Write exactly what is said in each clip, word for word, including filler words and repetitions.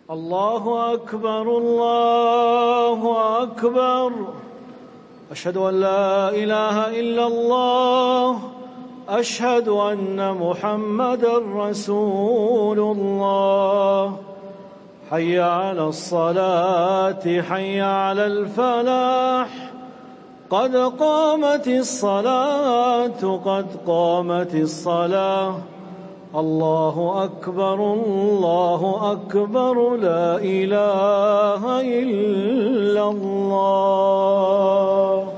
الله أكبر الله أكبر. أشهد أن لا إله إلا الله. أشهد أن محمدًا رسول الله. حي على الصلاة حي على الفلاح. قد قامت الصلاة قد قامت الصلاة. الله أكبر الله أكبر. لا إله إلا الله.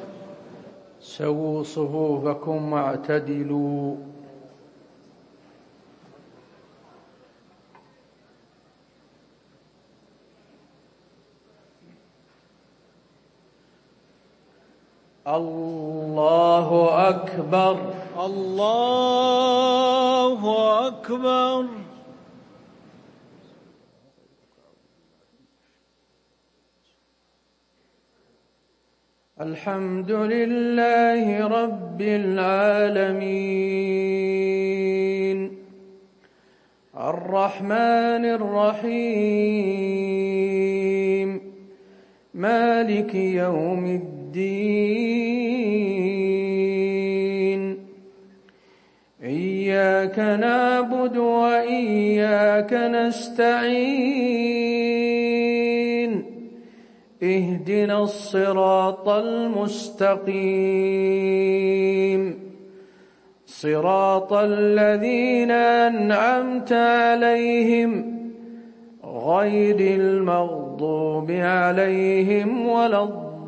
سووا صفوفكم واعتدلوا. الله أكبر الله أكبر. الحمد لله رب العالمين الرحمن الرحيم مالك يوم الدين. إياك نعبد وإياك نستعين. اهدنا الصراط المستقيم صراط الذين أنعمت عليهم غير المغضوب عليهم ولا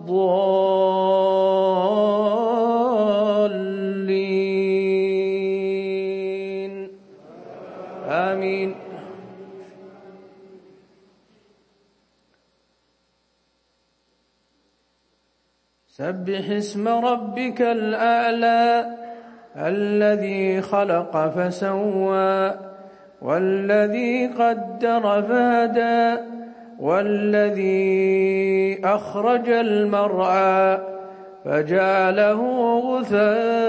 الضالين. آمين. سبح اسم ربك الأعلى الذي خلق فسوى والذي قدر فهدى والذي أخرج المرعى فجعله غثاء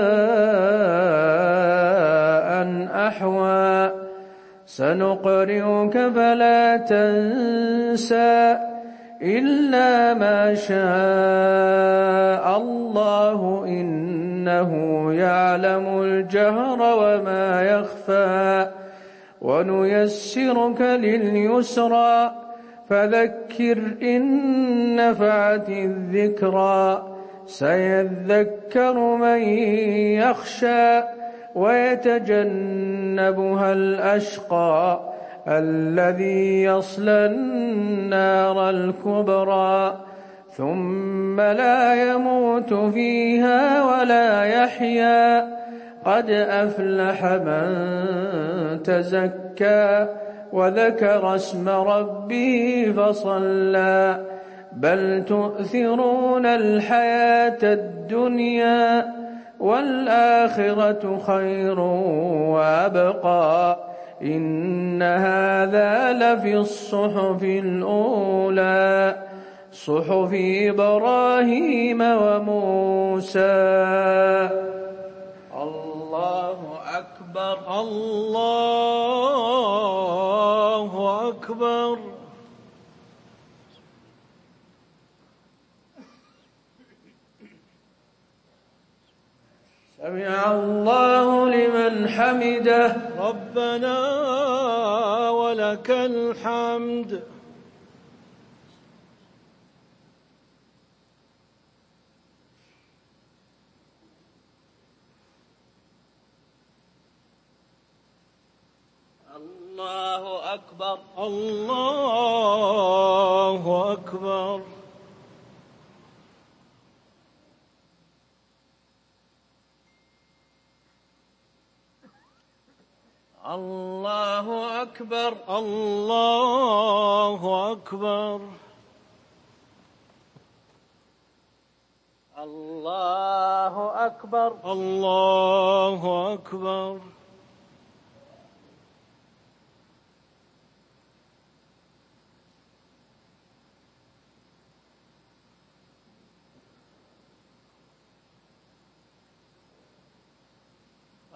أحوى. سنقرئك فلا تنسى إلا ما شاء الله إنه يعلم الجهر وما يخفى. ونيسرك لليسرى فذكر إن نفعت الذكرى. سيذكر من يخشى ويتجنبها الأشقى الذي يصلى النار الكبرى ثم لا يموت فيها ولا يحيا. قد أفلح من تزكى وذكر اسم ربه فصلى. بل تؤثرون الحياة الدنيا والآخرة خير وأبقى. إن هذا لفي الصحف الأولى صحف إبراهيم وموسى. الله أكبر الله أكبر. سمع الله لمن حمده. ربنا ولك الحمد. الله أكبر الله أكبر. الله أكبر الله أكبر. الله أكبر الله أكبر.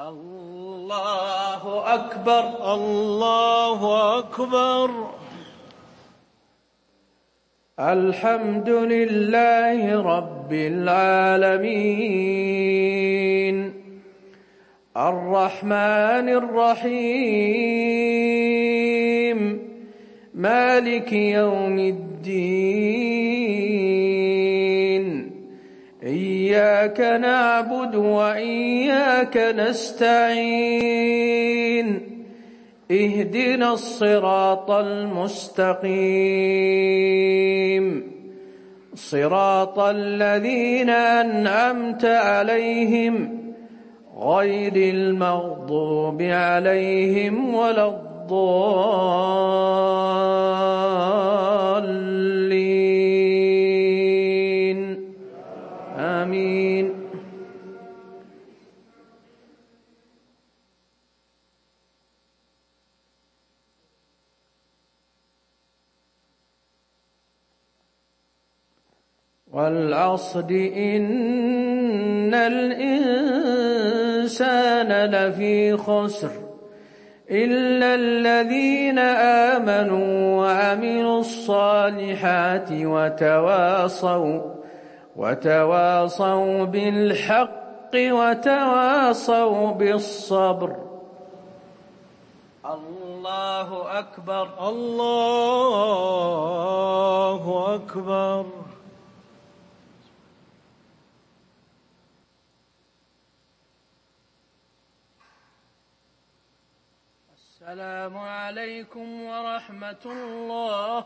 الله أكبر الله أكبر. الحمد لله رب العالمين الرحمن الرحيم مالك يوم الدين إياك نعبد وإياك نستعين اهدنا الصراط المستقيم صراط الذين أنعمت عليهم غير المغضوب عليهم ولا الضالين آمين. والعصر إن الإنسان لفي خسر إلا الذين آمنوا وعملوا الصالحات وتواصوا وتواصوا بالحق وتواصوا بالصبر. الله أكبر. الله أكبر. السلام عليكم ورحمة الله.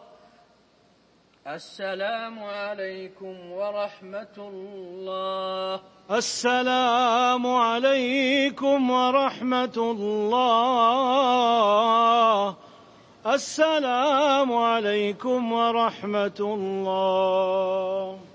السلام عليكم ورحمة الله. السلام عليكم ورحمة الله. السلام عليكم ورحمة الله.